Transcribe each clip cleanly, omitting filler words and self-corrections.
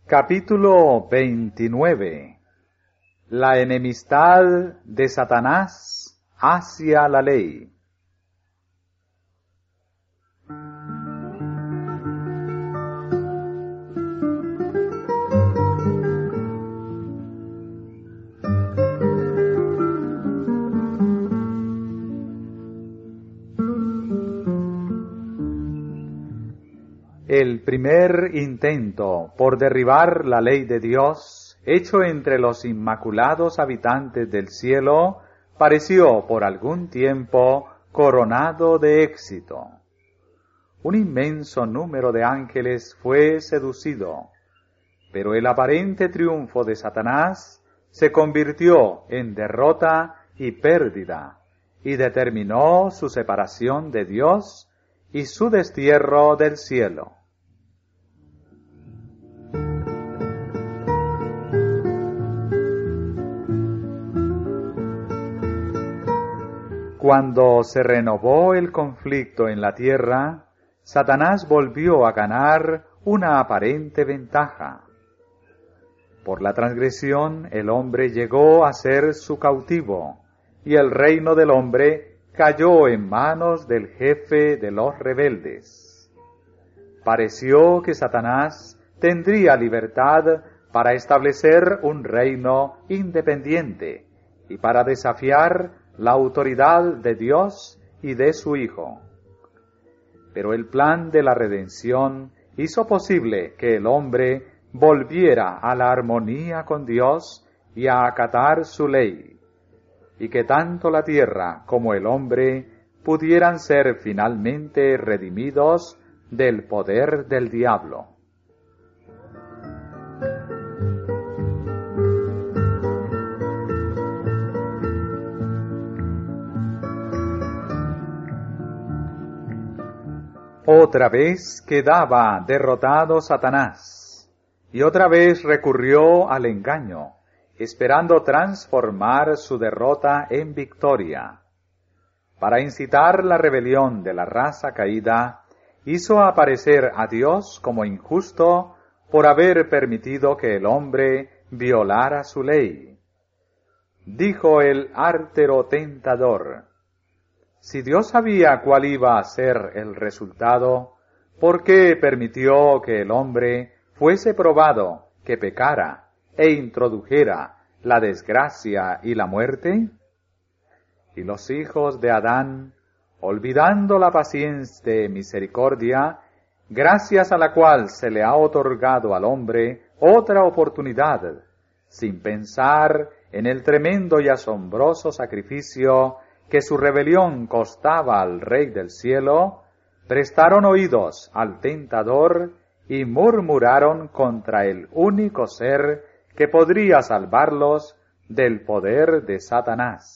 Capítulo 29. La enemistad de Satanás hacia la ley. El primer intento por derribar la ley de Dios, hecho entre los inmaculados habitantes del cielo, pareció por algún tiempo coronado de éxito. Un inmenso número de ángeles fue seducido, pero el aparente triunfo de Satanás se convirtió en derrota y pérdida, y determinó su separación de Dios y su destierro del cielo. Cuando se renovó el conflicto en la tierra, Satanás volvió a ganar una aparente ventaja. Por la transgresión, el hombre llegó a ser su cautivo, y el reino del hombre cayó en manos del jefe de los rebeldes. Pareció que Satanás tendría libertad para establecer un reino independiente y para desafiar la autoridad de Dios y de su Hijo. Pero el plan de la redención hizo posible que el hombre volviera a la armonía con Dios y a acatar su ley, y que tanto la tierra como el hombre pudieran ser finalmente redimidos del poder del diablo. Otra vez quedaba derrotado Satanás, y otra vez recurrió al engaño, esperando transformar su derrota en victoria. Para incitar la rebelión de la raza caída, hizo aparecer a Dios como injusto por haber permitido que el hombre violara su ley. Dijo el ártero tentador: si Dios sabía cuál iba a ser el resultado, ¿por qué permitió que el hombre fuese probado, que pecara e introdujera la desgracia y la muerte? Y los hijos de Adán, olvidando la paciencia de misericordia, gracias a la cual se le ha otorgado al hombre otra oportunidad, sin pensar en el tremendo y asombroso sacrificio que su rebelión costaba al Rey del cielo, prestaron oídos al tentador y murmuraron contra el único ser que podría salvarlos del poder de Satanás.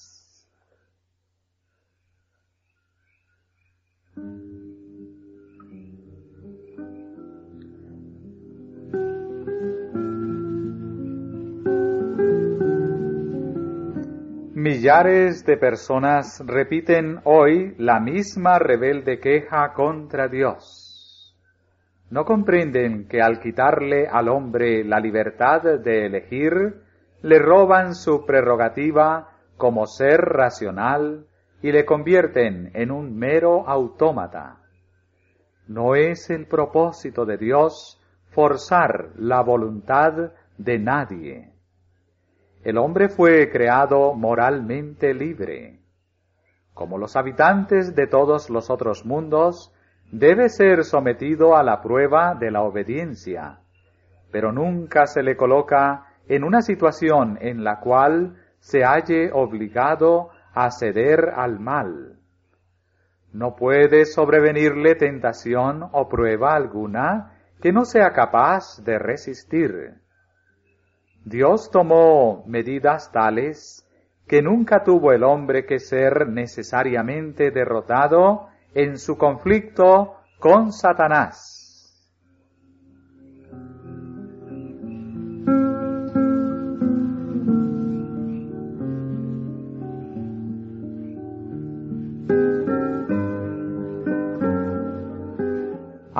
Millares de personas repiten hoy la misma rebelde queja contra Dios. No comprenden que al quitarle al hombre la libertad de elegir, le roban su prerrogativa como ser racional y le convierten en un mero autómata. No es el propósito de Dios forzar la voluntad de nadie. El hombre fue creado moralmente libre. Como los habitantes de todos los otros mundos, debe ser sometido a la prueba de la obediencia, pero nunca se le coloca en una situación en la cual se halle obligado a ceder al mal. No puede sobrevenirle tentación o prueba alguna que no sea capaz de resistir. Dios tomó medidas tales que nunca tuvo el hombre que ser necesariamente derrotado en su conflicto con Satanás.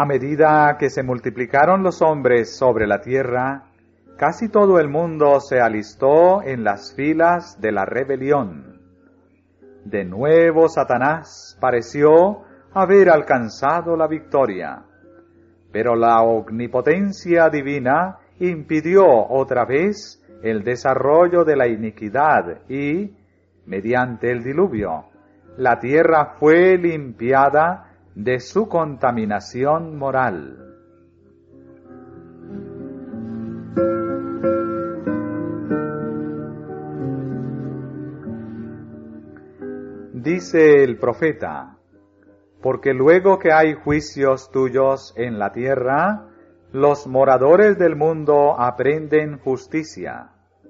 A medida que se multiplicaron los hombres sobre la tierra, casi todo el mundo se alistó en las filas de la rebelión. De nuevo Satanás pareció haber alcanzado la victoria, pero la omnipotencia divina impidió otra vez el desarrollo de la iniquidad y, mediante el diluvio, la tierra fue limpiada de su contaminación moral. Dice el profeta: porque luego que hay juicios tuyos en la tierra, los moradores del mundo aprenden justicia.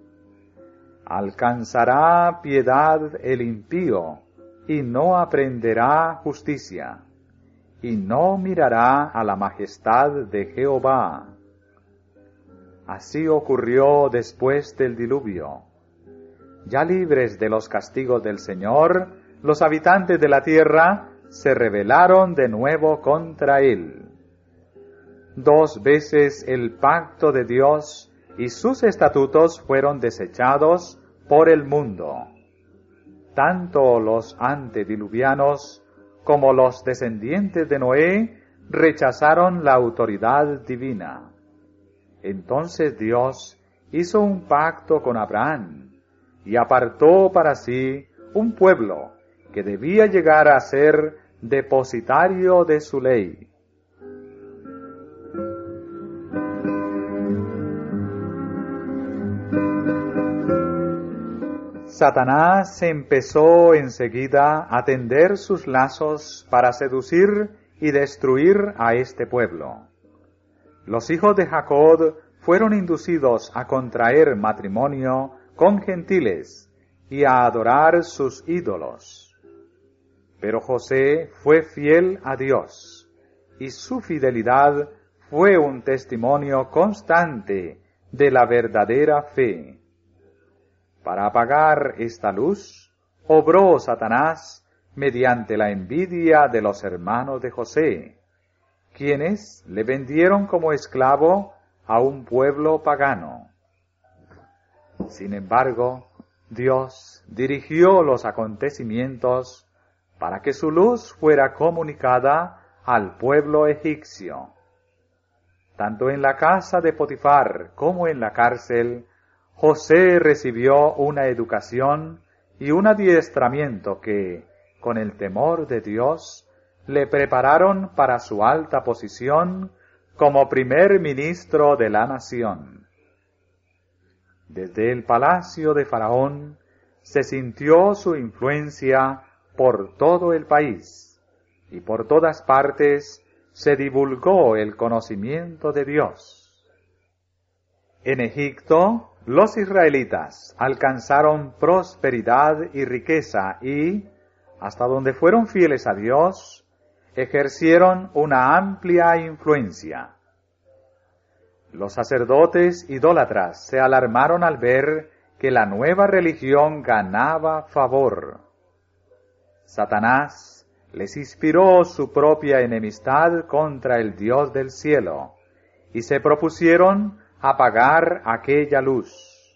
Alcanzará piedad el impío, y no aprenderá justicia, y no mirará a la majestad de Jehová. Así ocurrió después del diluvio. Ya libres de los castigos del Señor, los habitantes de la tierra se rebelaron de nuevo contra él. 2 veces el pacto de Dios y sus estatutos fueron desechados por el mundo. Tanto los antediluvianos como los descendientes de Noé rechazaron la autoridad divina. Entonces Dios hizo un pacto con Abraham y apartó para sí un pueblo que debía llegar a ser depositario de su ley. Satanás empezó enseguida a tender sus lazos para seducir y destruir a este pueblo. Los hijos de Jacob fueron inducidos a contraer matrimonio con gentiles y a adorar sus ídolos. Pero José fue fiel a Dios, y su fidelidad fue un testimonio constante de la verdadera fe. Para apagar esta luz, obró Satanás mediante la envidia de los hermanos de José, quienes le vendieron como esclavo a un pueblo pagano. Sin embargo, Dios dirigió los acontecimientos para que su luz fuera comunicada al pueblo egipcio. Tanto en la casa de Potifar como en la cárcel, José recibió una educación y un adiestramiento que, con el temor de Dios, le prepararon para su alta posición como primer ministro de la nación. Desde el palacio de Faraón se sintió su influencia por todo el país, y por todas partes se divulgó el conocimiento de Dios. En Egipto, los israelitas alcanzaron prosperidad y riqueza y, hasta donde fueron fieles a Dios, ejercieron una amplia influencia. Los sacerdotes idólatras se alarmaron al ver que la nueva religión ganaba favor. Satanás les inspiró su propia enemistad contra el Dios del cielo, y se propusieron apagar aquella luz.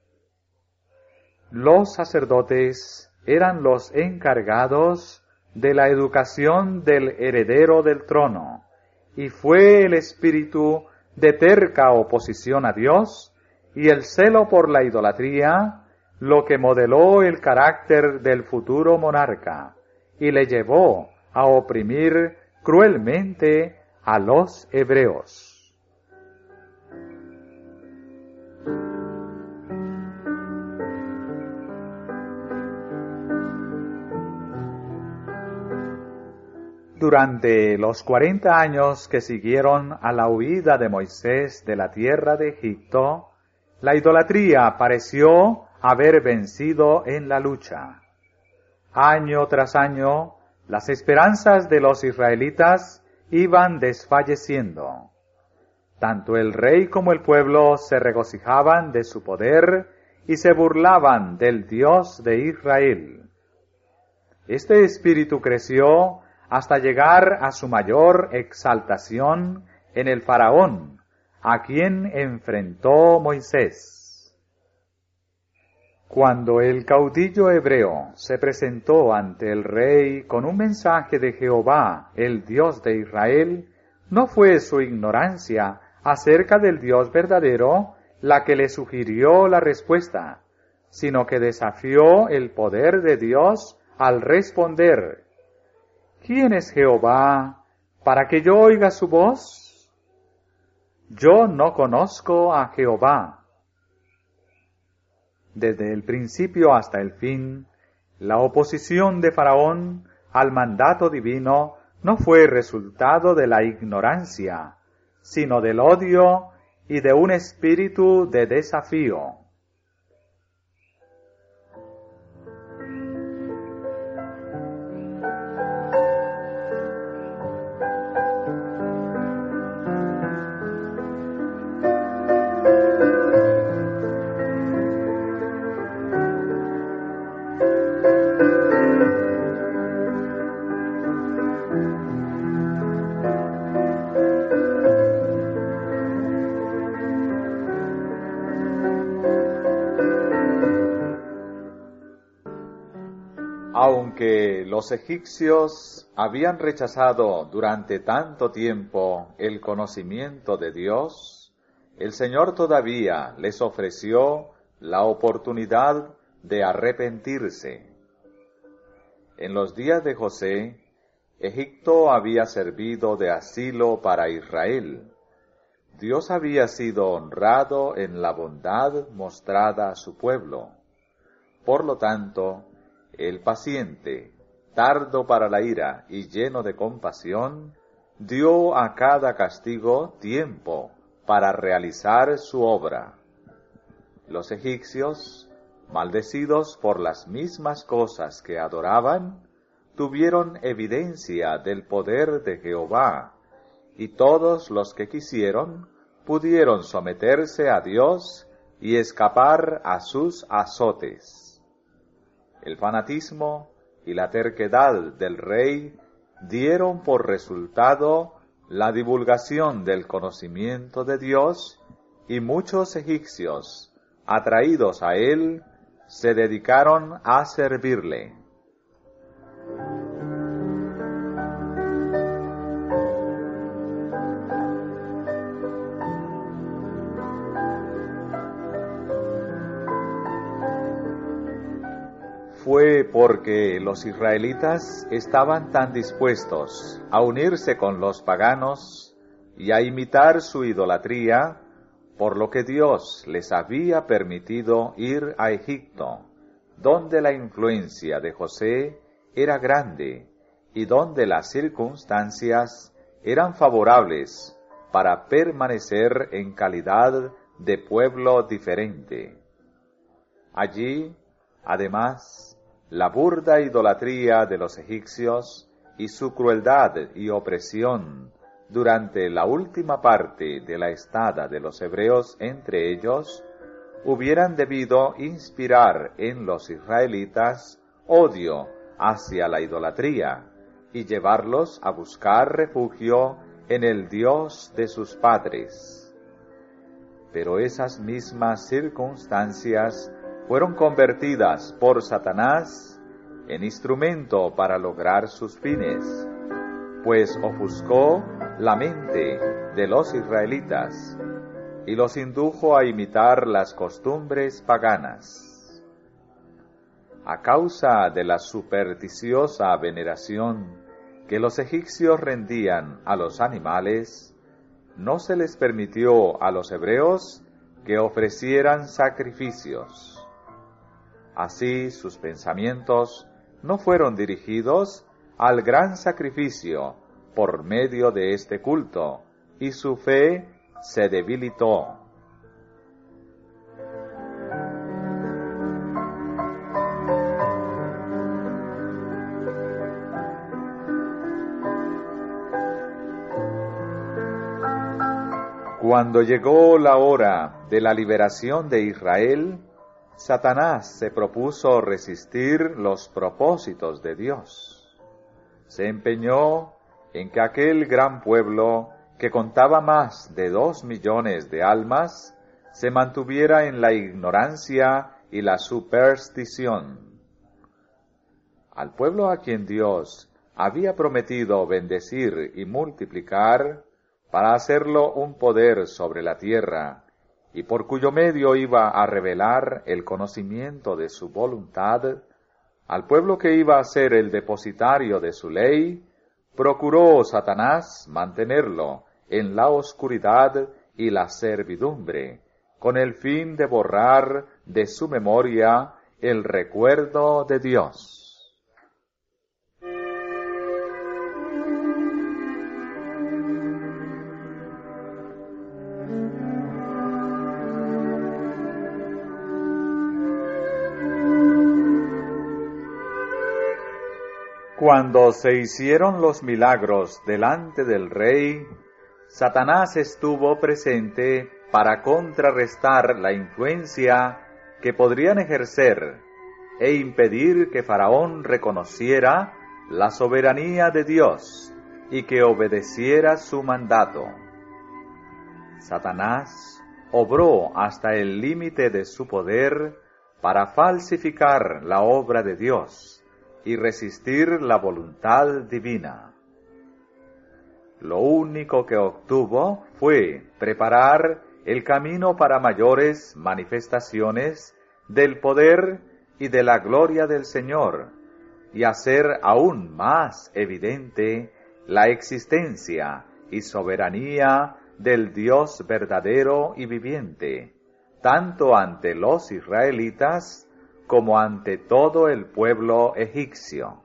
Los sacerdotes eran los encargados de la educación del heredero del trono, y fue el espíritu de terca oposición a Dios y el celo por la idolatría lo que modeló el carácter del futuro monarca y le llevó a oprimir cruelmente a los hebreos. Durante los 40 años que siguieron a la huida de Moisés de la tierra de Egipto, la idolatría pareció haber vencido en la lucha. Año tras año, las esperanzas de los israelitas iban desfalleciendo. Tanto el rey como el pueblo se regocijaban de su poder y se burlaban del Dios de Israel. Este espíritu creció hasta llegar a su mayor exaltación en el faraón, a quien enfrentó Moisés. Cuando el caudillo hebreo se presentó ante el rey con un mensaje de Jehová, el Dios de Israel, no fue su ignorancia acerca del Dios verdadero la que le sugirió la respuesta, sino que desafió el poder de Dios al responder: ¿Quién es Jehová para que yo oiga su voz? Yo no conozco a Jehová. Desde el principio hasta el fin, la oposición de Faraón al mandato divino no fue resultado de la ignorancia, sino del odio y de un espíritu de desafío. Aunque los egipcios habían rechazado durante tanto tiempo el conocimiento de Dios, el Señor todavía les ofreció la oportunidad de arrepentirse. En los días de José, Egipto había servido de asilo para Israel. Dios había sido honrado en la bondad mostrada a su pueblo. Por lo tanto, el paciente, tardo para la ira y lleno de compasión, dio a cada castigo tiempo para realizar su obra. Los egipcios, maldecidos por las mismas cosas que adoraban, tuvieron evidencia del poder de Jehová, y todos los que quisieron pudieron someterse a Dios y escapar a sus azotes. El fanatismo y la terquedad del rey dieron por resultado la divulgación del conocimiento de Dios, y muchos egipcios, atraídos a él, se dedicaron a servirle. Fue porque los israelitas estaban tan dispuestos a unirse con los paganos y a imitar su idolatría, por lo que Dios les había permitido ir a Egipto, donde la influencia de José era grande y donde las circunstancias eran favorables para permanecer en calidad de pueblo diferente. Allí, además, la burda idolatría de los egipcios y su crueldad y opresión durante la última parte de la estada de los hebreos entre ellos, hubieran debido inspirar en los israelitas odio hacia la idolatría y llevarlos a buscar refugio en el Dios de sus padres. Pero esas mismas circunstancias fueron convertidas por Satanás en instrumento para lograr sus fines, pues ofuscó la mente de los israelitas y los indujo a imitar las costumbres paganas. A causa de la supersticiosa veneración que los egipcios rendían a los animales, no se les permitió a los hebreos que ofrecieran sacrificios. Así sus pensamientos no fueron dirigidos al gran sacrificio por medio de este culto, y su fe se debilitó. Cuando llegó la hora de la liberación de Israel, Satanás se propuso resistir los propósitos de Dios. se empeñó en que aquel gran pueblo, que contaba más de 2 millones de almas, se mantuviera en la ignorancia y la superstición. Al pueblo a quien Dios había prometido bendecir y multiplicar, para hacerlo un poder sobre la tierra, y por cuyo medio iba a revelar el conocimiento de su voluntad, al pueblo que iba a ser el depositario de su ley, procuró Satanás mantenerlo en la oscuridad y la servidumbre, con el fin de borrar de su memoria el recuerdo de Dios. Cuando se hicieron los milagros delante del rey, Satanás estuvo presente para contrarrestar la influencia que podrían ejercer e impedir que Faraón reconociera la soberanía de Dios y que obedeciera su mandato. Satanás obró hasta el límite de su poder para falsificar la obra de Dios y resistir la voluntad divina. Lo único que obtuvo fue preparar el camino para mayores manifestaciones del poder y de la gloria del Señor, y hacer aún más evidente la existencia y soberanía del Dios verdadero y viviente, tanto ante los israelitas como ante todo el pueblo egipcio.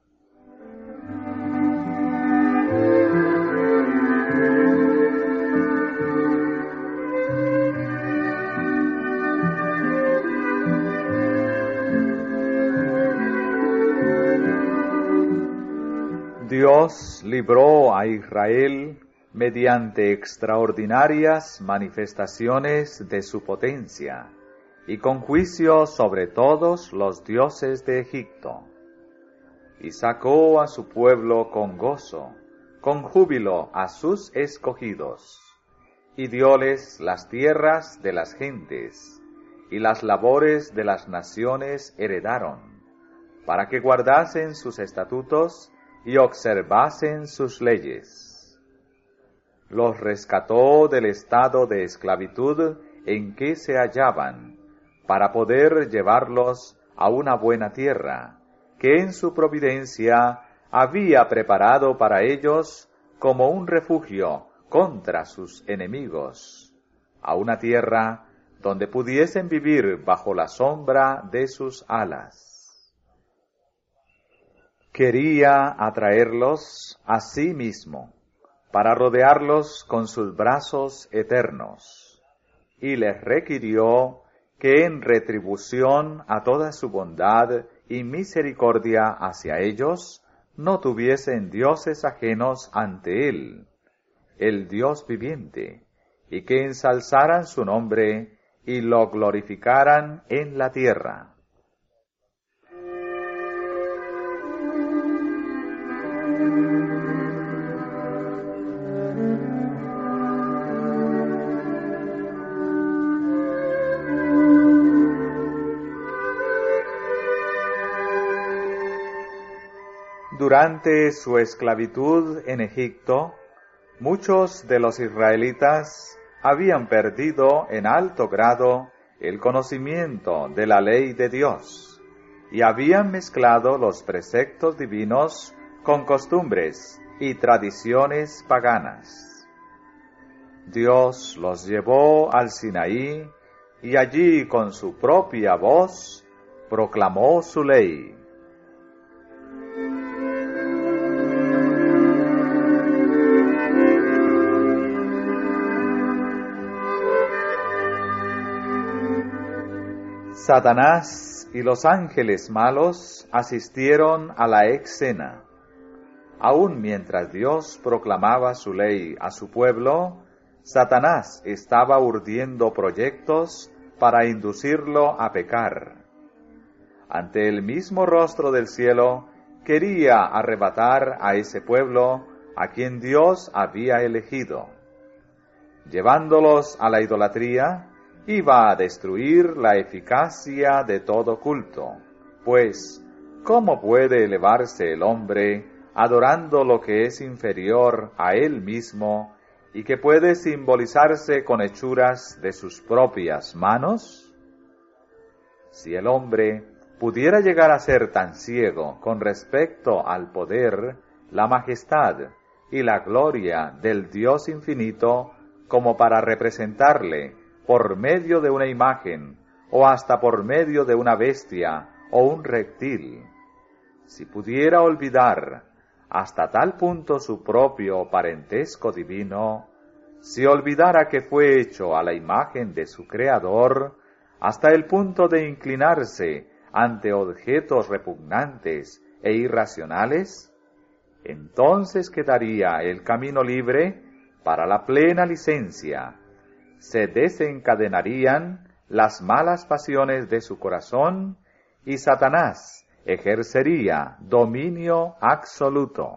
Dios libró a Israel mediante extraordinarias manifestaciones de su potencia, y con juicio sobre todos los dioses de Egipto. Y sacó a su pueblo con gozo, con júbilo a sus escogidos, y dióles las tierras de las gentes, y las labores de las naciones heredaron, para que guardasen sus estatutos y observasen sus leyes. Los rescató del estado de esclavitud en que se hallaban, para poder llevarlos a una buena tierra, que en su providencia había preparado para ellos como un refugio contra sus enemigos, a una tierra donde pudiesen vivir bajo la sombra de sus alas. Quería atraerlos a sí mismo, para rodearlos con sus brazos eternos, y les requirió que en retribución a toda su bondad y misericordia hacia ellos, no tuviesen dioses ajenos ante él, el Dios viviente, y que ensalzaran su nombre y lo glorificaran en la tierra. Durante su esclavitud en Egipto, muchos de los israelitas habían perdido en alto grado el conocimiento de la ley de Dios y habían mezclado los preceptos divinos con costumbres y tradiciones paganas. Dios los llevó al Sinaí y allí con su propia voz proclamó su ley. Satanás y los ángeles malos asistieron a la escena. Aun mientras Dios proclamaba su ley a su pueblo, Satanás estaba urdiendo proyectos para inducirlo a pecar. Ante el mismo rostro del cielo, quería arrebatar a ese pueblo a quien Dios había elegido. Llevándolos a la idolatría, iba a destruir la eficacia de todo culto, pues, ¿cómo puede elevarse el hombre adorando lo que es inferior a él mismo y que puede simbolizarse con hechuras de sus propias manos? Si el hombre pudiera llegar a ser tan ciego con respecto al poder, la majestad y la gloria del Dios infinito, como para representarle por medio de una imagen, o hasta por medio de una bestia o un reptil, si pudiera olvidar hasta tal punto su propio parentesco divino, si olvidara que fue hecho a la imagen de su Creador, hasta el punto de inclinarse ante objetos repugnantes e irracionales, entonces quedaría el camino libre para la plena licencia. Se desencadenarían las malas pasiones de su corazón y Satanás ejercería dominio absoluto.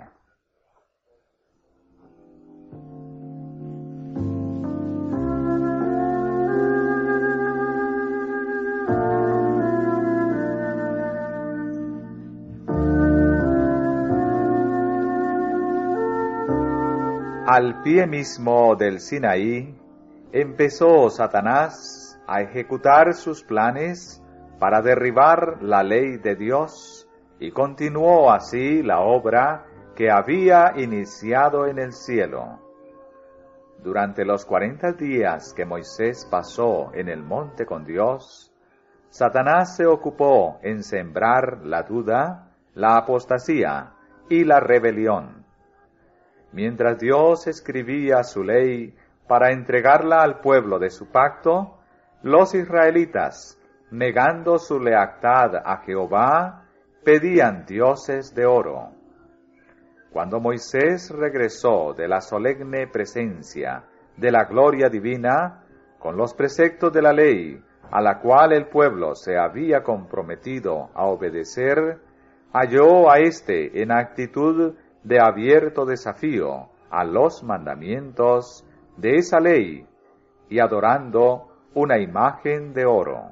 Al pie mismo del Sinaí, empezó Satanás a ejecutar sus planes para derribar la ley de Dios y continuó así la obra que había iniciado en el cielo. Durante los 40 días que Moisés pasó en el monte con Dios, Satanás se ocupó en sembrar la duda, la apostasía y la rebelión. Mientras Dios escribía su ley para entregarla al pueblo de su pacto, los israelitas, negando su lealtad a Jehová, pedían dioses de oro. Cuando Moisés regresó de la solemne presencia de la gloria divina, con los preceptos de la ley, a la cual el pueblo se había comprometido a obedecer, halló a éste en actitud de abierto desafío a los mandamientos de esa ley y adorando una imagen de oro.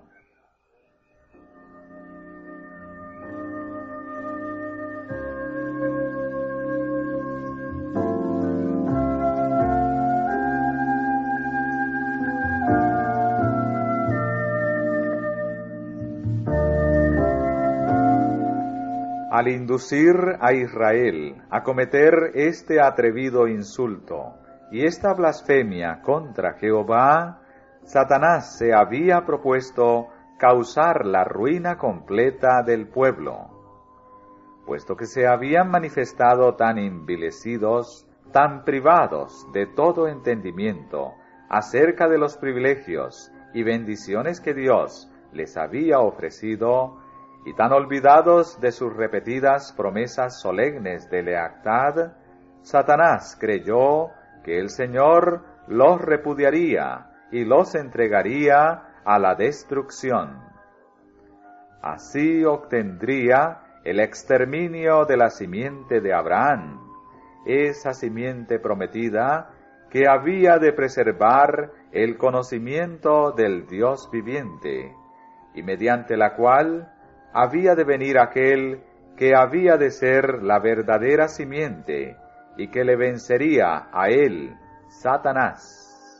Al inducir a Israel a cometer este atrevido insulto y esta blasfemia contra Jehová, Satanás se había propuesto causar la ruina completa del pueblo. Puesto que se habían manifestado tan envilecidos, tan privados de todo entendimiento acerca de los privilegios y bendiciones que Dios les había ofrecido, y tan olvidados de sus repetidas promesas solemnes de lealtad, Satanás creyó que el Señor los repudiaría y los entregaría a la destrucción. Así obtendría el exterminio de la simiente de Abraham, esa simiente prometida que había de preservar el conocimiento del Dios viviente, y mediante la cual había de venir aquel que había de ser la verdadera simiente y que le vencería a él, Satanás.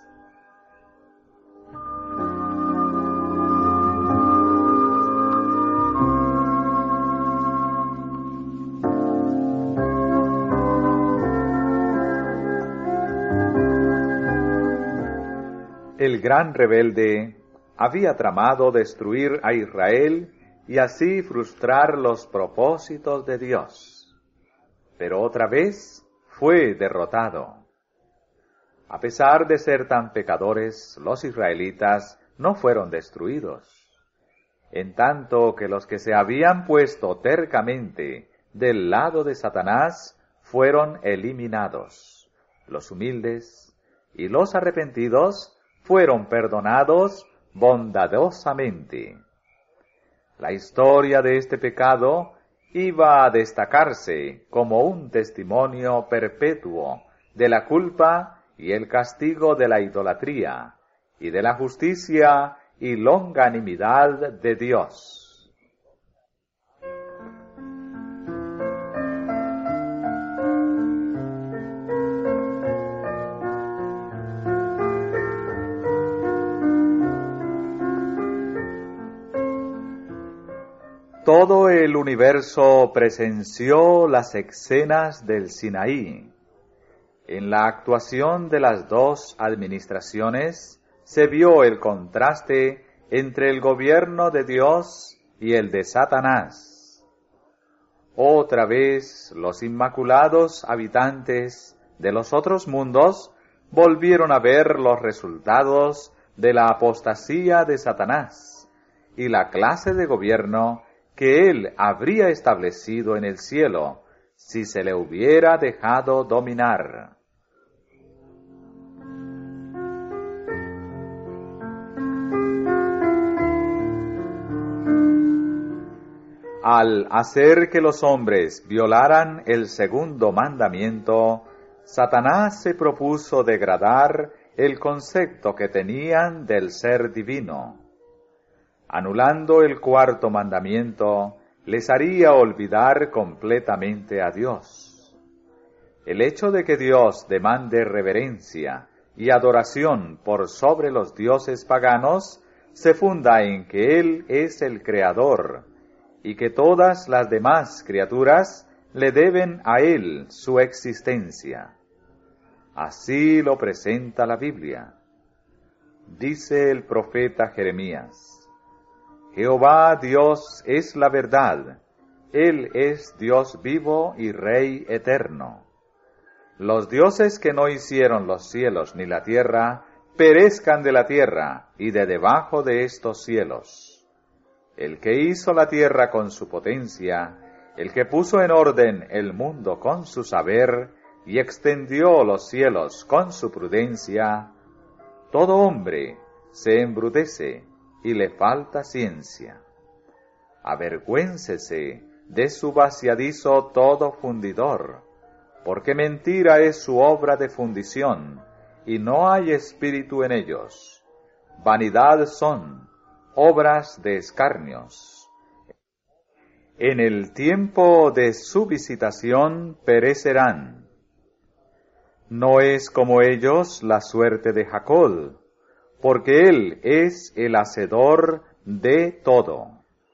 El gran rebelde había tramado destruir a Israel y así frustrar los propósitos de Dios. Pero otra vez fue derrotado. A pesar de ser tan pecadores, los israelitas no fueron destruidos, en tanto que los que se habían puesto tercamente del lado de Satanás fueron eliminados. Los humildes y los arrepentidos fueron perdonados bondadosamente. La historia de este pecado iba a destacarse como un testimonio perpetuo de la culpa y el castigo de la idolatría, y de la justicia y longanimidad de Dios. Todo el universo presenció las escenas del Sinaí. En la actuación de las dos administraciones se vio el contraste entre el gobierno de Dios y el de Satanás. Otra vez los inmaculados habitantes de los otros mundos volvieron a ver los resultados de la apostasía de Satanás y la clase de gobierno que él habría establecido en el cielo si se le hubiera dejado dominar. Al hacer que los hombres violaran el segundo mandamiento, Satanás se propuso degradar el concepto que tenían del ser divino. Anulando el cuarto mandamiento, les haría olvidar completamente a Dios. El hecho de que Dios demande reverencia y adoración por sobre los dioses paganos se funda en que Él es el Creador y que todas las demás criaturas le deben a Él su existencia. Así lo presenta la Biblia. Dice el profeta Jeremías: Jehová Dios es la verdad, Él es Dios vivo y Rey eterno. Los dioses que no hicieron los cielos ni la tierra, perezcan de la tierra y de debajo de estos cielos. El que hizo la tierra con su potencia, el que puso en orden el mundo con su saber, y extendió los cielos con su prudencia, todo hombre se embrutece y le falta ciencia. Avergüéncese de su vaciadizo todo fundidor, porque mentira es su obra de fundición, y no hay espíritu en ellos. Vanidad son, obras de escarnios. En el tiempo de su visitación perecerán. No es como ellos la suerte de Jacob, porque Él es el hacedor de todo.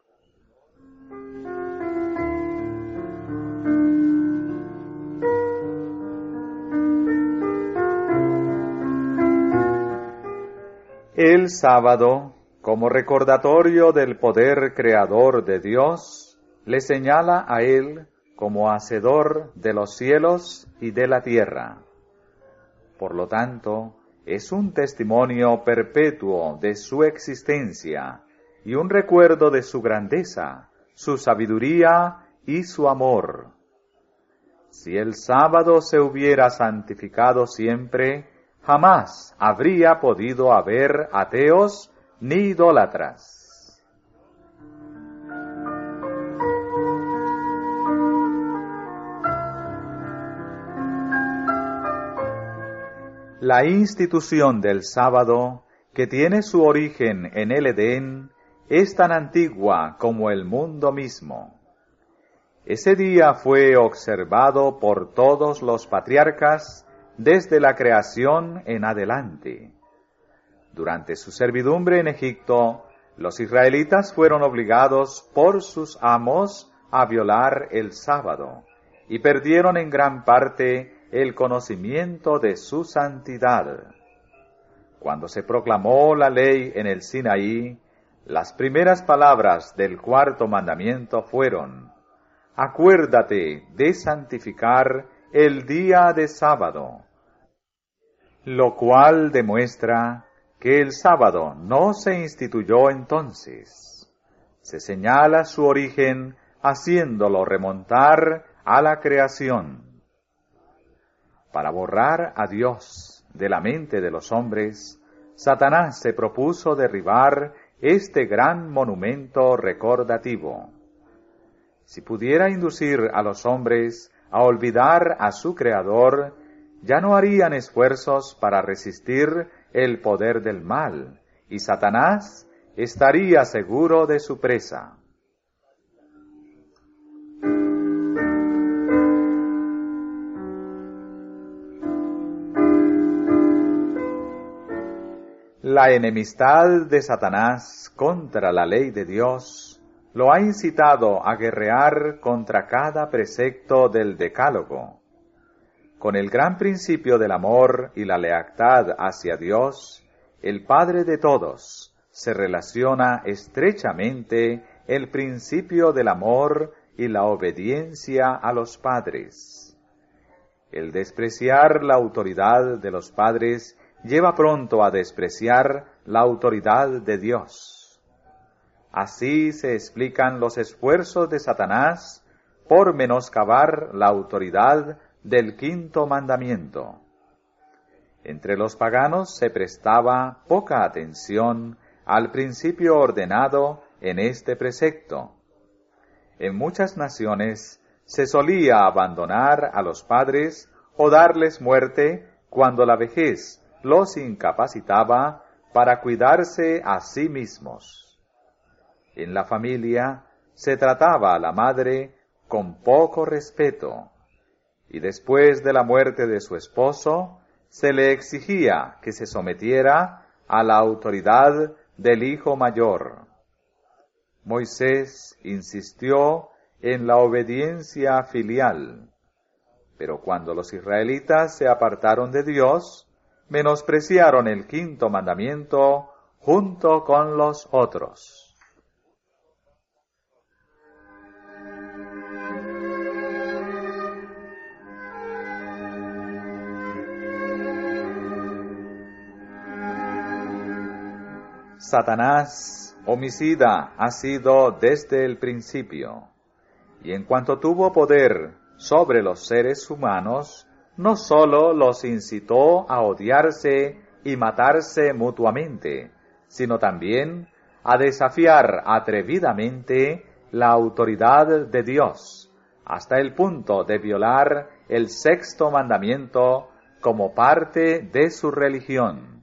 El sábado, como recordatorio del poder creador de Dios, le señala a Él como hacedor de los cielos y de la tierra. Por lo tanto, es un testimonio perpetuo de su existencia y un recuerdo de su grandeza, su sabiduría y su amor. Si el sábado se hubiera santificado siempre, jamás habría podido haber ateos ni idólatras. La institución del sábado, que tiene su origen en el Edén, es tan antigua como el mundo mismo. Ese día fue observado por todos los patriarcas desde la creación en adelante. Durante su servidumbre en Egipto, los israelitas fueron obligados por sus amos a violar el sábado y perdieron en gran parte el conocimiento de su santidad. Cuando se proclamó la ley en el Sinaí, las primeras palabras del cuarto mandamiento fueron: acuérdate de santificar el día de sábado, lo cual demuestra que el sábado no se instituyó entonces. Se señala su origen haciéndolo remontar a la creación. Para borrar a Dios de la mente de los hombres, Satanás se propuso derribar este gran monumento recordativo. Si pudiera inducir a los hombres a olvidar a su Creador, ya no harían esfuerzos para resistir el poder del mal, y Satanás estaría seguro de su presa. La enemistad de Satanás contra la ley de Dios lo ha incitado a guerrear contra cada precepto del Decálogo. Con el gran principio del amor y la lealtad hacia Dios, el Padre de todos, se relaciona estrechamente el principio del amor y la obediencia a los padres. El despreciar la autoridad de los padres lleva pronto a despreciar la autoridad de Dios. Así se explican los esfuerzos de Satanás por menoscabar la autoridad del quinto mandamiento. Entre los paganos se prestaba poca atención al principio ordenado en este precepto. En muchas naciones se solía abandonar a los padres o darles muerte cuando la vejez los incapacitaba para cuidarse a sí mismos. En la familia se trataba a la madre con poco respeto, y después de la muerte de su esposo, se le exigía que se sometiera a la autoridad del hijo mayor. Moisés insistió en la obediencia filial, pero cuando los israelitas se apartaron de Dios, menospreciaron el quinto mandamiento junto con los otros. Satanás, homicida, ha sido desde el principio, y en cuanto tuvo poder sobre los seres humanos, no sólo los incitó a odiarse y matarse mutuamente, sino también a desafiar atrevidamente la autoridad de Dios, hasta el punto de violar el sexto mandamiento como parte de su religión.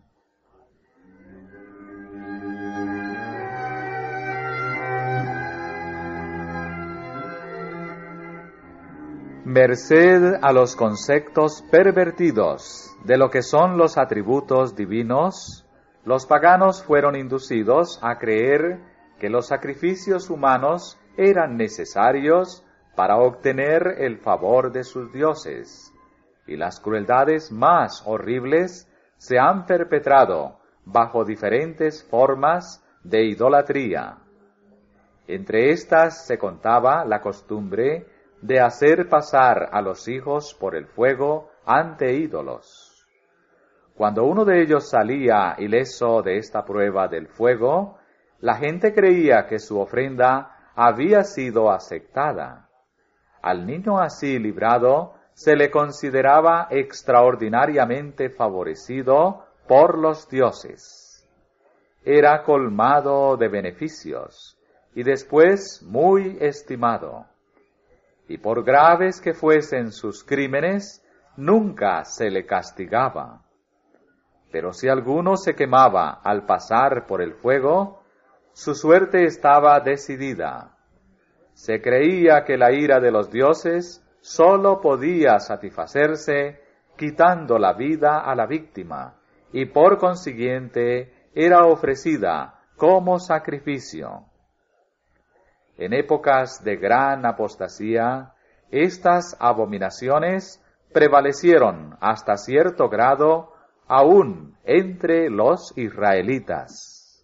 Merced a los conceptos pervertidos de lo que son los atributos divinos, los paganos fueron inducidos a creer que los sacrificios humanos eran necesarios para obtener el favor de sus dioses, y las crueldades más horribles se han perpetrado bajo diferentes formas de idolatría. Entre estas se contaba la costumbre de hacer pasar a los hijos por el fuego ante ídolos. Cuando uno de ellos salía ileso de esta prueba del fuego, la gente creía que su ofrenda había sido aceptada. Al niño así librado se le consideraba extraordinariamente favorecido por los dioses. Era colmado de beneficios y después muy estimado. Y por graves que fuesen sus crímenes, nunca se le castigaba. Pero si alguno se quemaba al pasar por el fuego, su suerte estaba decidida. Se creía que la ira de los dioses sólo podía satisfacerse quitando la vida a la víctima, y por consiguiente era ofrecida como sacrificio. En épocas de gran apostasía, estas abominaciones prevalecieron hasta cierto grado aún entre los israelitas.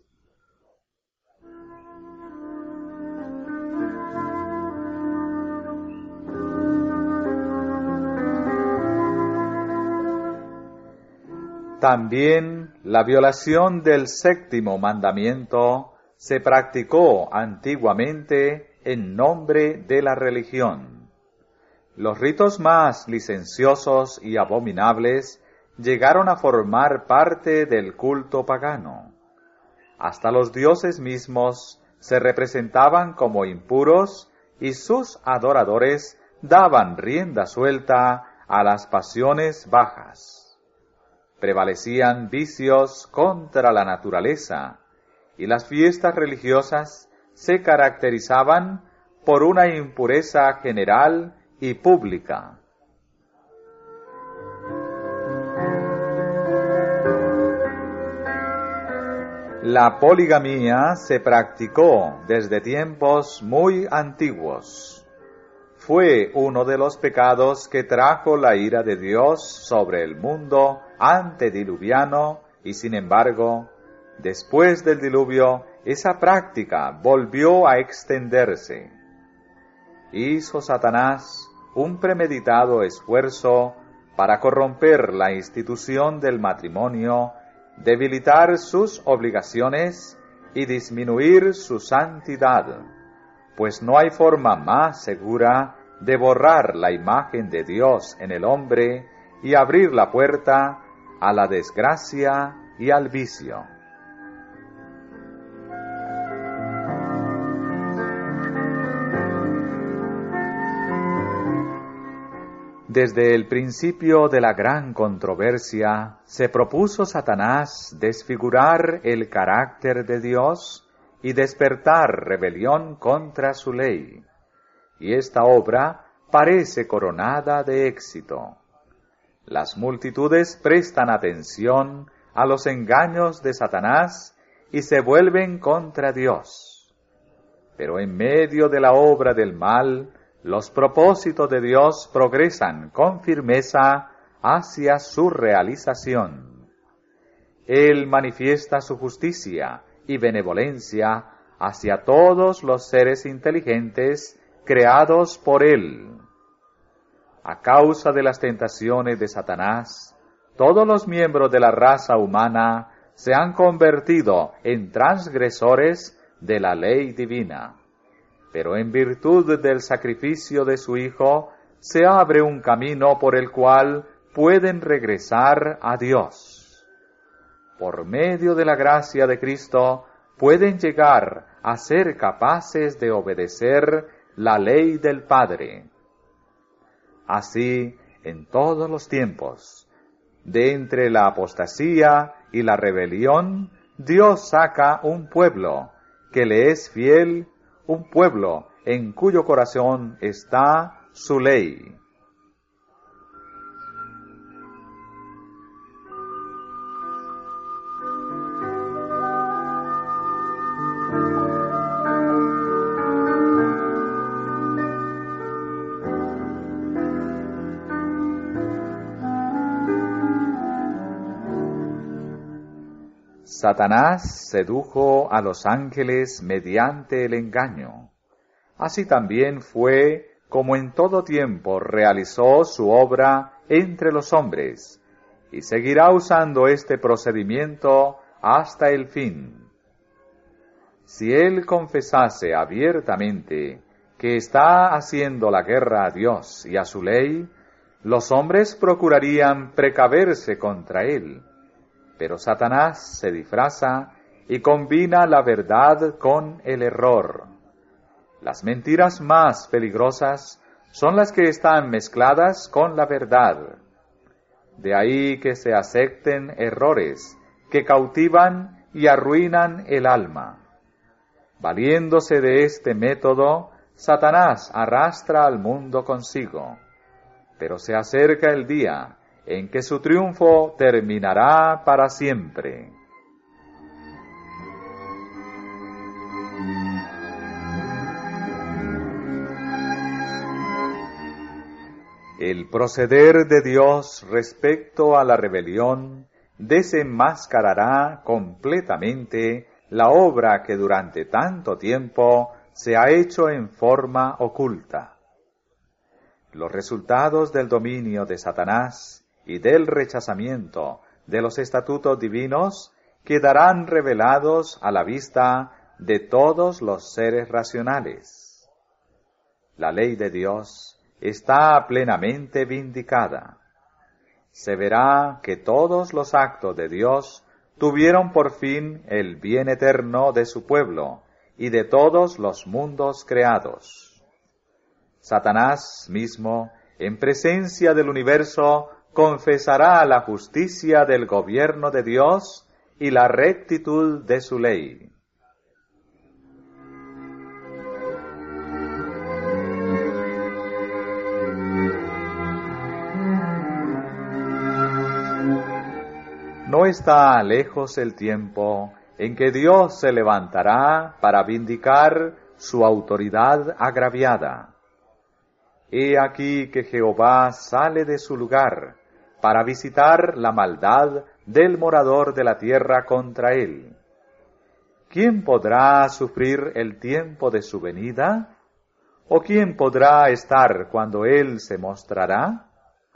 También la violación del séptimo mandamiento se practicó antiguamente en nombre de la religión. Los ritos más licenciosos y abominables llegaron a formar parte del culto pagano. Hasta los dioses mismos se representaban como impuros y sus adoradores daban rienda suelta a las pasiones bajas. Prevalecían vicios contra la naturaleza, y las fiestas religiosas se caracterizaban por una impureza general y pública. La poligamía se practicó desde tiempos muy antiguos. Fue uno de los pecados que trajo la ira de Dios sobre el mundo antediluviano y, sin embargo, después del diluvio, esa práctica volvió a extenderse. Hizo Satanás un premeditado esfuerzo para corromper la institución del matrimonio, debilitar sus obligaciones y disminuir su santidad, pues no hay forma más segura de borrar la imagen de Dios en el hombre y abrir la puerta a la desgracia y al vicio. Desde el principio de la gran controversia, se propuso Satanás desfigurar el carácter de Dios y despertar rebelión contra su ley. Y esta obra parece coronada de éxito. Las multitudes prestan atención a los engaños de Satanás y se vuelven contra Dios. Pero en medio de la obra del mal, los propósitos de Dios progresan con firmeza hacia su realización. Él manifiesta su justicia y benevolencia hacia todos los seres inteligentes creados por Él. A causa de las tentaciones de Satanás, todos los miembros de la raza humana se han convertido en transgresores de la ley divina. Pero en virtud del sacrificio de su Hijo, se abre un camino por el cual pueden regresar a Dios. Por medio de la gracia de Cristo, pueden llegar a ser capaces de obedecer la ley del Padre. Así, en todos los tiempos, de entre la apostasía y la rebelión, Dios saca un pueblo que le es fiel, un pueblo en cuyo corazón está su ley. Satanás sedujo a los ángeles mediante el engaño. Así también fue como en todo tiempo realizó su obra entre los hombres, y seguirá usando este procedimiento hasta el fin. Si él confesase abiertamente que está haciendo la guerra a Dios y a su ley, los hombres procurarían precaverse contra él. Pero Satanás se disfraza y combina la verdad con el error. Las mentiras más peligrosas son las que están mezcladas con la verdad. De ahí que se acepten errores que cautivan y arruinan el alma. Valiéndose de este método, Satanás arrastra al mundo consigo. Pero se acerca el día en que su triunfo terminará para siempre. El proceder de Dios respecto a la rebelión desenmascarará completamente la obra que durante tanto tiempo se ha hecho en forma oculta. Los resultados del dominio de Satanás y del rechazamiento de los estatutos divinos quedarán revelados a la vista de todos los seres racionales. La ley de Dios está plenamente vindicada. Se verá que todos los actos de Dios tuvieron por fin el bien eterno de su pueblo y de todos los mundos creados. Satanás mismo, en presencia del universo, confesará la justicia del gobierno de Dios y la rectitud de su ley. No está lejos el tiempo en que Dios se levantará para vindicar su autoridad agraviada. He aquí que Jehová sale de su lugar para visitar la maldad del morador de la tierra contra él. ¿Quién podrá sufrir el tiempo de su venida? ¿O quién podrá estar cuando él se mostrará?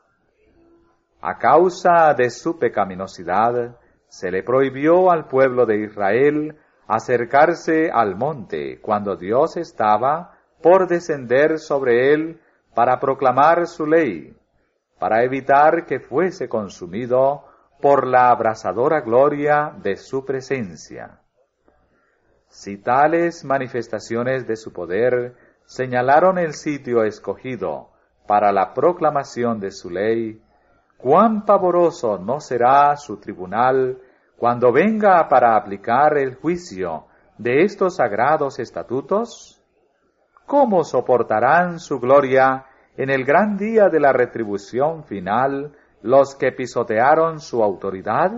A causa de su pecaminosidad, se le prohibió al pueblo de Israel acercarse al monte cuando Dios estaba por descender sobre él para proclamar su ley, para evitar que fuese consumido por la abrasadora gloria de su presencia. Si tales manifestaciones de su poder señalaron el sitio escogido para la proclamación de su ley, ¿cuán pavoroso no será su tribunal cuando venga para aplicar el juicio de estos sagrados estatutos? ¿Cómo soportarán su gloria en el gran día de la retribución final los que pisotearon su autoridad?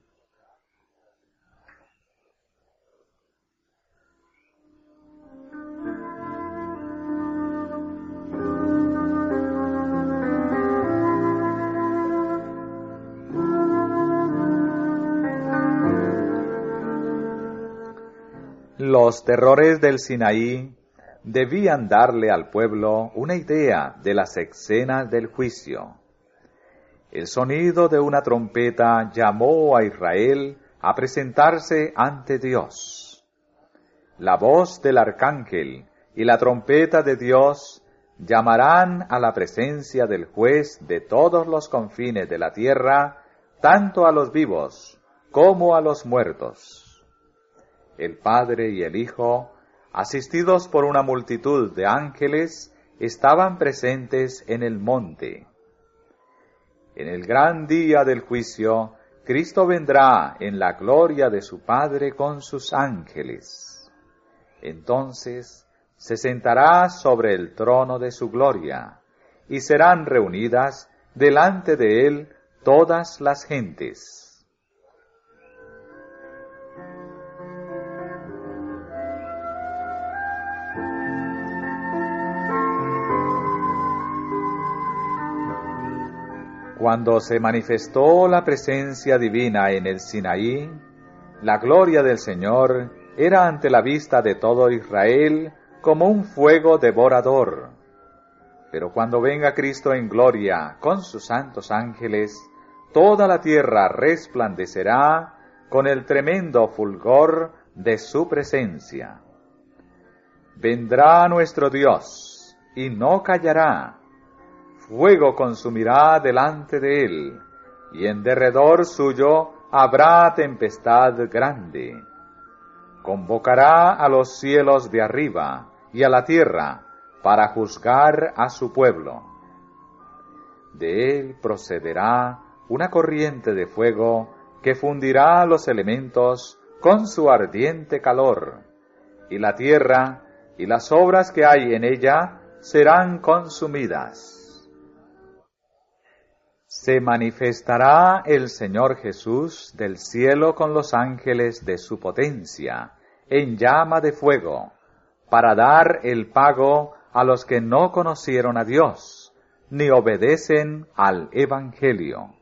Los terrores del Sinaí debían darle al pueblo una idea de las escenas del juicio. El sonido de una trompeta llamó a Israel a presentarse ante Dios. La voz del arcángel y la trompeta de Dios llamarán a la presencia del juez de todos los confines de la tierra, tanto a los vivos como a los muertos. El Padre y el Hijo, asistidos por una multitud de ángeles, estaban presentes en el monte. En el gran día del juicio, Cristo vendrá en la gloria de su Padre con sus ángeles. Entonces se sentará sobre el trono de su gloria, y serán reunidas delante de él todas las gentes. Cuando se manifestó la presencia divina en el Sinaí, la gloria del Señor era ante la vista de todo Israel como un fuego devorador. Pero cuando venga Cristo en gloria con sus santos ángeles, toda la tierra resplandecerá con el tremendo fulgor de su presencia. Vendrá nuestro Dios y no callará. Fuego consumirá delante de él, y en derredor suyo habrá tempestad grande. Convocará a los cielos de arriba y a la tierra para juzgar a su pueblo. De él procederá una corriente de fuego que fundirá los elementos con su ardiente calor, y la tierra y las obras que hay en ella serán consumidas. Se manifestará el Señor Jesús del cielo con los ángeles de su potencia, en llama de fuego, para dar el pago a los que no conocieron a Dios, ni obedecen al Evangelio.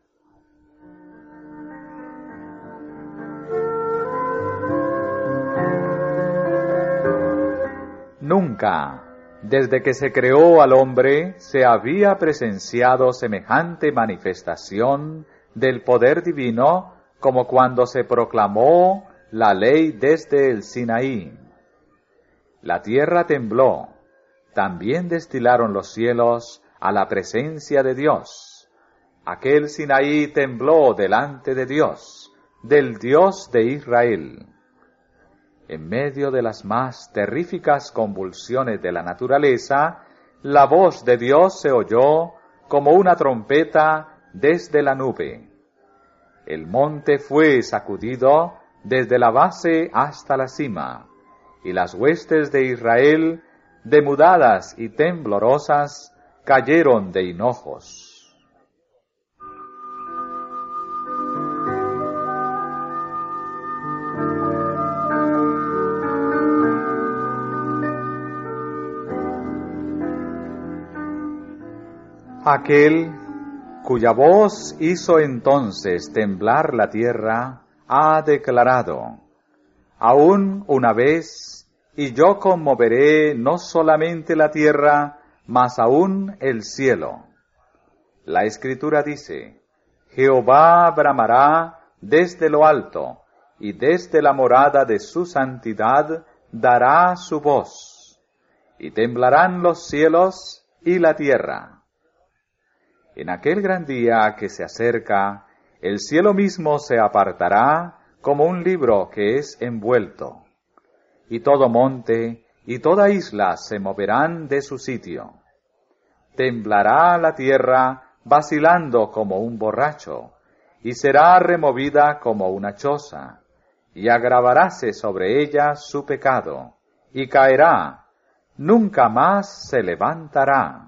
Nunca, desde que se creó al hombre, se había presenciado semejante manifestación del poder divino como cuando se proclamó la ley desde el Sinaí. La tierra tembló, también destilaron los cielos a la presencia de Dios. Aquel Sinaí tembló delante de Dios, del Dios de Israel. En medio de las más terríficas convulsiones de la naturaleza, la voz de Dios se oyó como una trompeta desde la nube. El monte fue sacudido desde la base hasta la cima, y las huestes de Israel, demudadas y temblorosas, cayeron de hinojos. Aquel cuya voz hizo entonces temblar la tierra, ha declarado: aún una vez, y yo conmoveré no solamente la tierra, mas aún el cielo. La Escritura dice: Jehová bramará desde lo alto, y desde la morada de su santidad dará su voz, y temblarán los cielos y la tierra. En aquel gran día que se acerca, el cielo mismo se apartará como un libro que es envuelto, y todo monte y toda isla se moverán de su sitio. Temblará la tierra vacilando como un borracho, y será removida como una choza, y agravaráse sobre ella su pecado, y caerá, nunca más se levantará.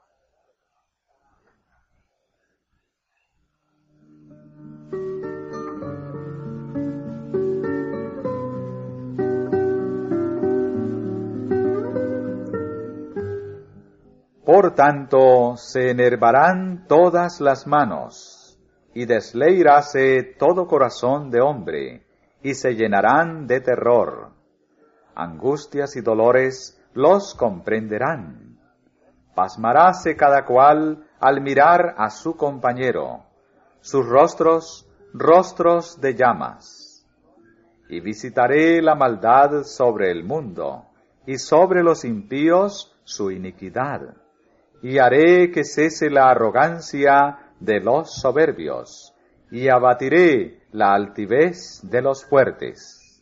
Por tanto, se enervarán todas las manos, y desleiráse todo corazón de hombre, y se llenarán de terror. Angustias y dolores los comprenderán. Pasmaráse cada cual al mirar a su compañero, sus rostros, rostros de llamas. Y visitaré la maldad sobre el mundo, y sobre los impíos su iniquidad. Y haré que cese la arrogancia de los soberbios, y abatiré la altivez de los fuertes.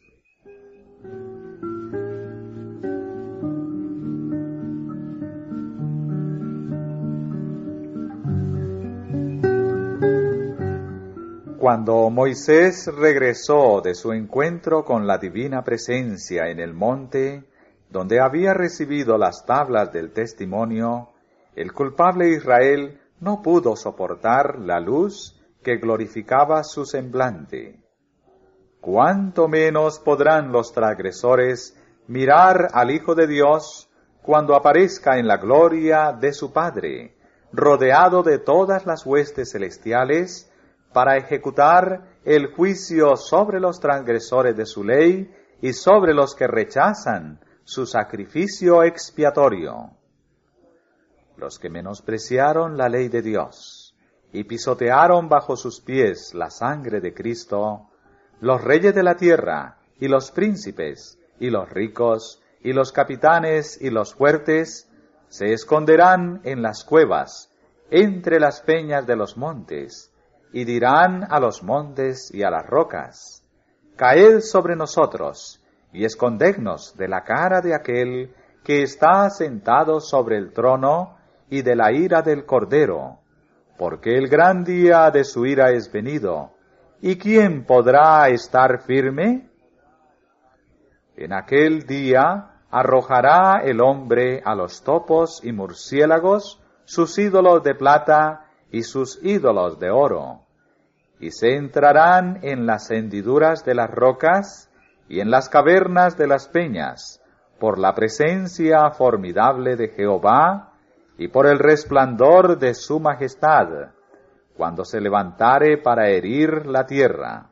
Cuando Moisés regresó de su encuentro con la divina presencia en el monte, donde había recibido las tablas del testimonio, el culpable Israel no pudo soportar la luz que glorificaba su semblante. ¿Cuánto menos podrán los transgresores mirar al Hijo de Dios cuando aparezca en la gloria de su Padre, rodeado de todas las huestes celestiales, para ejecutar el juicio sobre los transgresores de su ley y sobre los que rechazan su sacrificio expiatorio? Los que menospreciaron la ley de Dios y pisotearon bajo sus pies la sangre de Cristo, los reyes de la tierra y los príncipes y los ricos y los capitanes y los fuertes, se esconderán en las cuevas, entre las peñas de los montes, y dirán a los montes y a las rocas: caed sobre nosotros, y escondednos de la cara de aquel que está sentado sobre el trono y de la ira del Cordero, porque el gran día de su ira es venido, ¿y quién podrá estar firme? En aquel día arrojará el hombre a los topos y murciélagos sus ídolos de plata y sus ídolos de oro, y se entrarán en las hendiduras de las rocas y en las cavernas de las peñas, por la presencia formidable de Jehová y por el resplandor de su majestad, cuando se levantare para herir la tierra.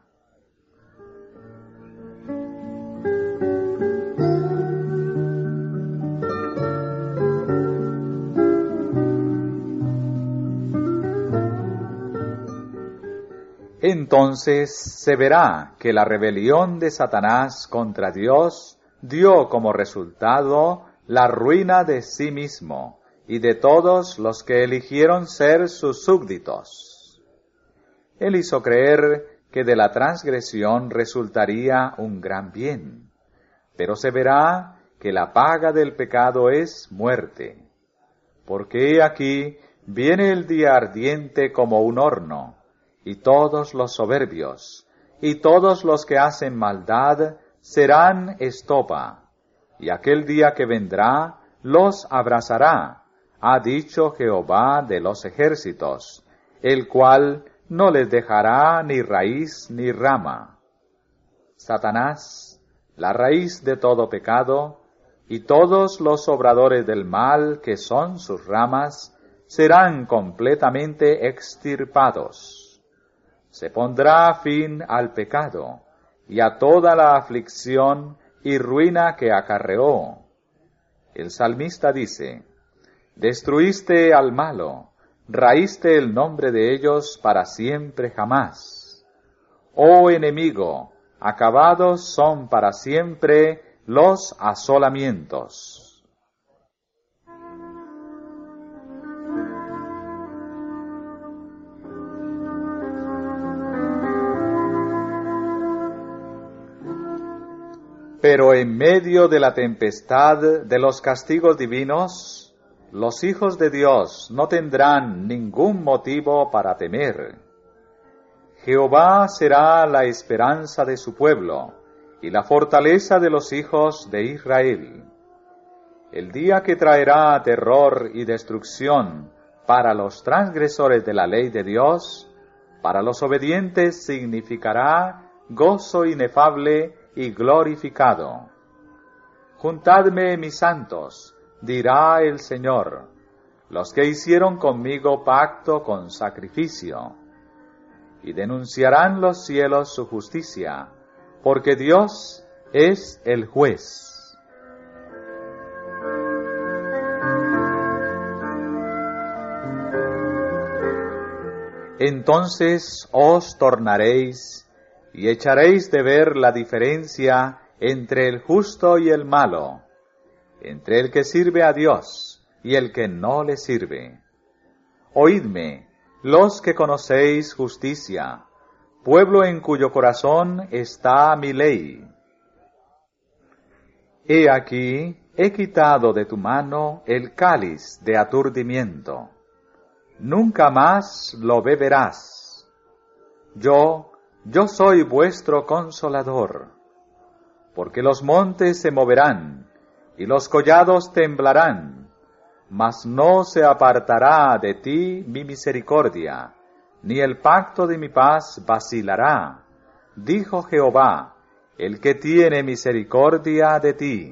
Entonces se verá que la rebelión de Satanás contra Dios dio como resultado la ruina de sí mismo y de todos los que eligieron ser sus súbditos. Él hizo creer que de la transgresión resultaría un gran bien, pero se verá que la paga del pecado es muerte. Porque he aquí viene el día ardiente como un horno, y todos los soberbios, y todos los que hacen maldad, serán estopa, y aquel día que vendrá los abrazará, ha dicho Jehová de los ejércitos, el cual no les dejará ni raíz ni rama. Satanás, la raíz de todo pecado, y todos los obradores del mal que son sus ramas, serán completamente extirpados. Se pondrá fin al pecado, y a toda la aflicción y ruina que acarreó. El salmista dice, destruiste al malo, raíste el nombre de ellos para siempre jamás. Oh enemigo, acabados son para siempre los asolamientos. Pero en medio de la tempestad de los castigos divinos, los hijos de Dios no tendrán ningún motivo para temer. Jehová será la esperanza de su pueblo y la fortaleza de los hijos de Israel. El día que traerá terror y destrucción para los transgresores de la ley de Dios, para los obedientes significará gozo inefable y glorificado. Juntadme, mis santos, dirá el Señor, los que hicieron conmigo pacto con sacrificio, y denunciarán los cielos su justicia, porque Dios es el juez. Entonces os tornaréis y echaréis de ver la diferencia entre el justo y el malo, entre el que sirve a Dios y el que no le sirve. Oídme, los que conocéis justicia, pueblo en cuyo corazón está mi ley. He aquí, he quitado de tu mano el cáliz de aturdimiento. Nunca más lo beberás. Yo soy vuestro consolador. Porque los montes se moverán, y los collados temblarán, mas no se apartará de ti mi misericordia, ni el pacto de mi paz vacilará, dijo Jehová, el que tiene misericordia de ti.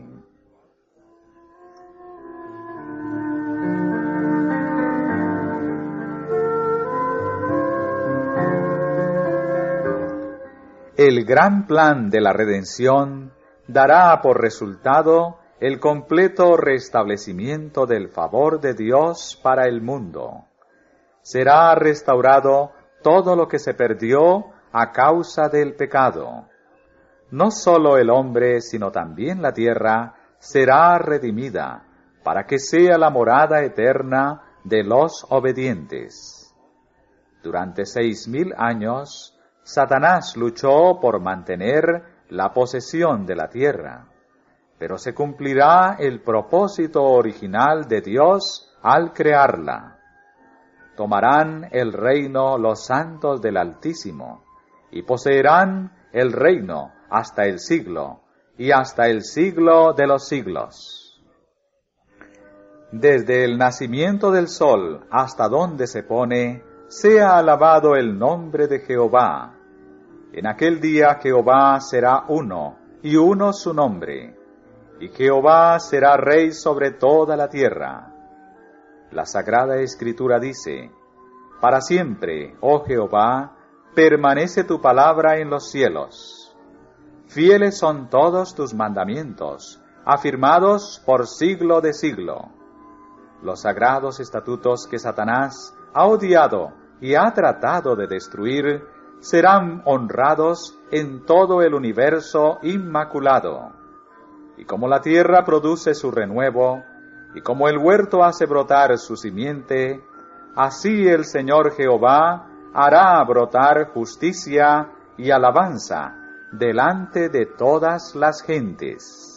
El gran plan de la redención dará por resultado el completo restablecimiento del favor de Dios para el mundo. Será restaurado todo lo que se perdió a causa del pecado. No solo el hombre, sino también la tierra será redimida, para que sea la morada eterna de los obedientes. Durante 6,000 años, Satanás luchó por mantener la posesión de la tierra, pero se cumplirá el propósito original de Dios al crearla. Tomarán el reino los santos del Altísimo, y poseerán el reino hasta el siglo, y hasta el siglo de los siglos. Desde el nacimiento del sol hasta donde se pone, sea alabado el nombre de Jehová. En aquel día Jehová será uno, y uno su nombre, y Jehová será rey sobre toda la tierra. La Sagrada Escritura dice, para siempre, oh Jehová, permanece tu palabra en los cielos. Fieles son todos tus mandamientos, afirmados por siglo de siglo. Los sagrados estatutos que Satanás ha odiado y ha tratado de destruir, serán honrados en todo el universo inmaculado. Y como la tierra produce su renuevo, y como el huerto hace brotar su simiente, así el Señor Jehová hará brotar justicia y alabanza delante de todas las gentes.